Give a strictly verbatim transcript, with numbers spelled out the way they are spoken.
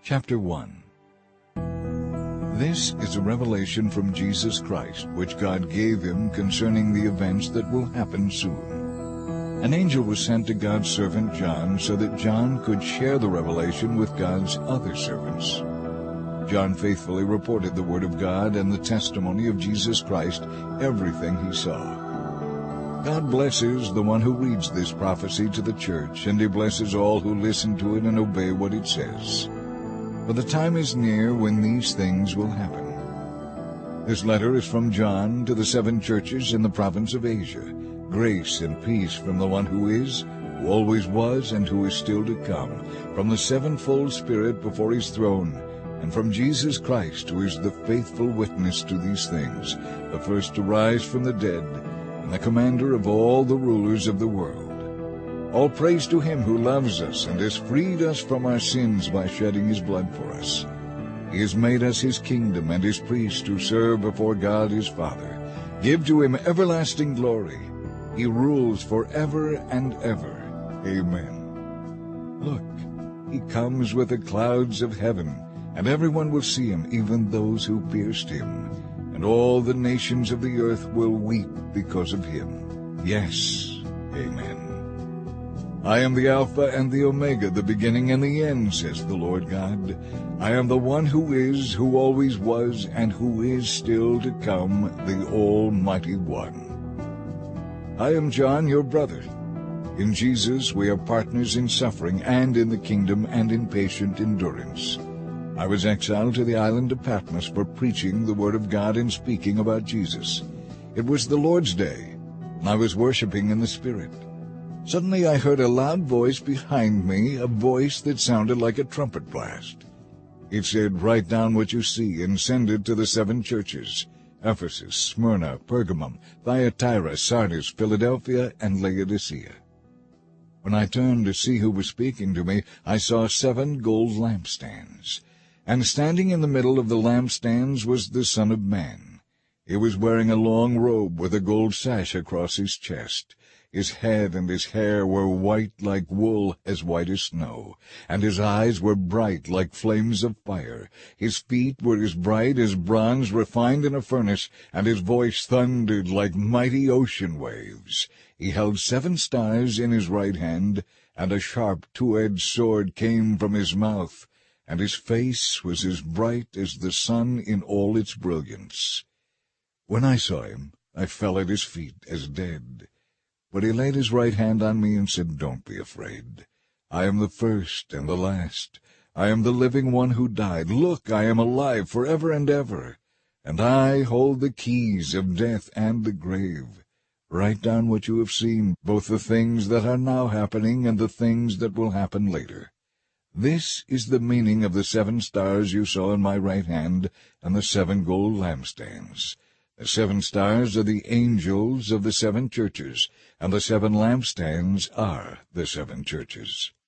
Chapter one. This is a revelation from Jesus Christ, which God gave him concerning the events that will happen soon. An angel was sent to God's servant John so that John could share the revelation with God's other servants. John faithfully reported the word of God and the testimony of Jesus Christ, everything he saw. God blesses the one who reads this prophecy to the church, and he blesses all who listen to it and obey what it says. For the time is near when these things will happen. This letter is from John to the seven churches in the province of Asia. Grace and peace from the one who is, who always was, and who is still to come, from the sevenfold Spirit before his throne, and from Jesus Christ, who is the faithful witness to these things, the first to rise from the dead, and the commander of all the rulers of the world. All praise to him who loves us and has freed us from our sins by shedding his blood for us. He has made us his kingdom and his priests to serve before God his Father. Give to him everlasting glory. He rules forever and ever. Amen. Look, he comes with the clouds of heaven, and everyone will see him, even those who pierced him. And all the nations of the earth will weep because of him. Yes, amen. I am the Alpha and the Omega, the beginning and the end, says the Lord God. I am the one who is, who always was, and who is still to come, the Almighty One. I am John, your brother. In Jesus we are partners in suffering and in the kingdom and in patient endurance. I was exiled to the island of Patmos for preaching the word of God and speaking about Jesus. It was the Lord's day, and I was worshiping in the Spirit. Suddenly I heard a loud voice behind me, a voice that sounded like a trumpet blast. It said, "Write down what you see and send it to the seven churches, Ephesus, Smyrna, Pergamum, Thyatira, Sardis, Philadelphia, and Laodicea." When I turned to see who was speaking to me, I saw seven gold lampstands. And standing in the middle of the lampstands was the Son of Man. He was wearing a long robe with a gold sash across his chest. His head and his hair were white like wool, as white as snow, and his eyes were bright like flames of fire. His feet were as bright as bronze refined in a furnace, and his voice thundered like mighty ocean waves. He held seven stars in his right hand, and a sharp two-edged sword came from his mouth, and his face was as bright as the sun in all its brilliance. When I saw him, I fell at his feet as dead. But he laid his right hand on me and said, "Don't be afraid. I am the first and the last. I am the living one who died. Look, I am alive forever and ever, and I hold the keys of death and the grave. Write down what you have seen, both the things that are now happening and the things that will happen later. This is the meaning of the seven stars you saw in my right hand and the seven gold lampstands. The seven stars are the angels of the seven churches, and the seven lampstands are the seven churches."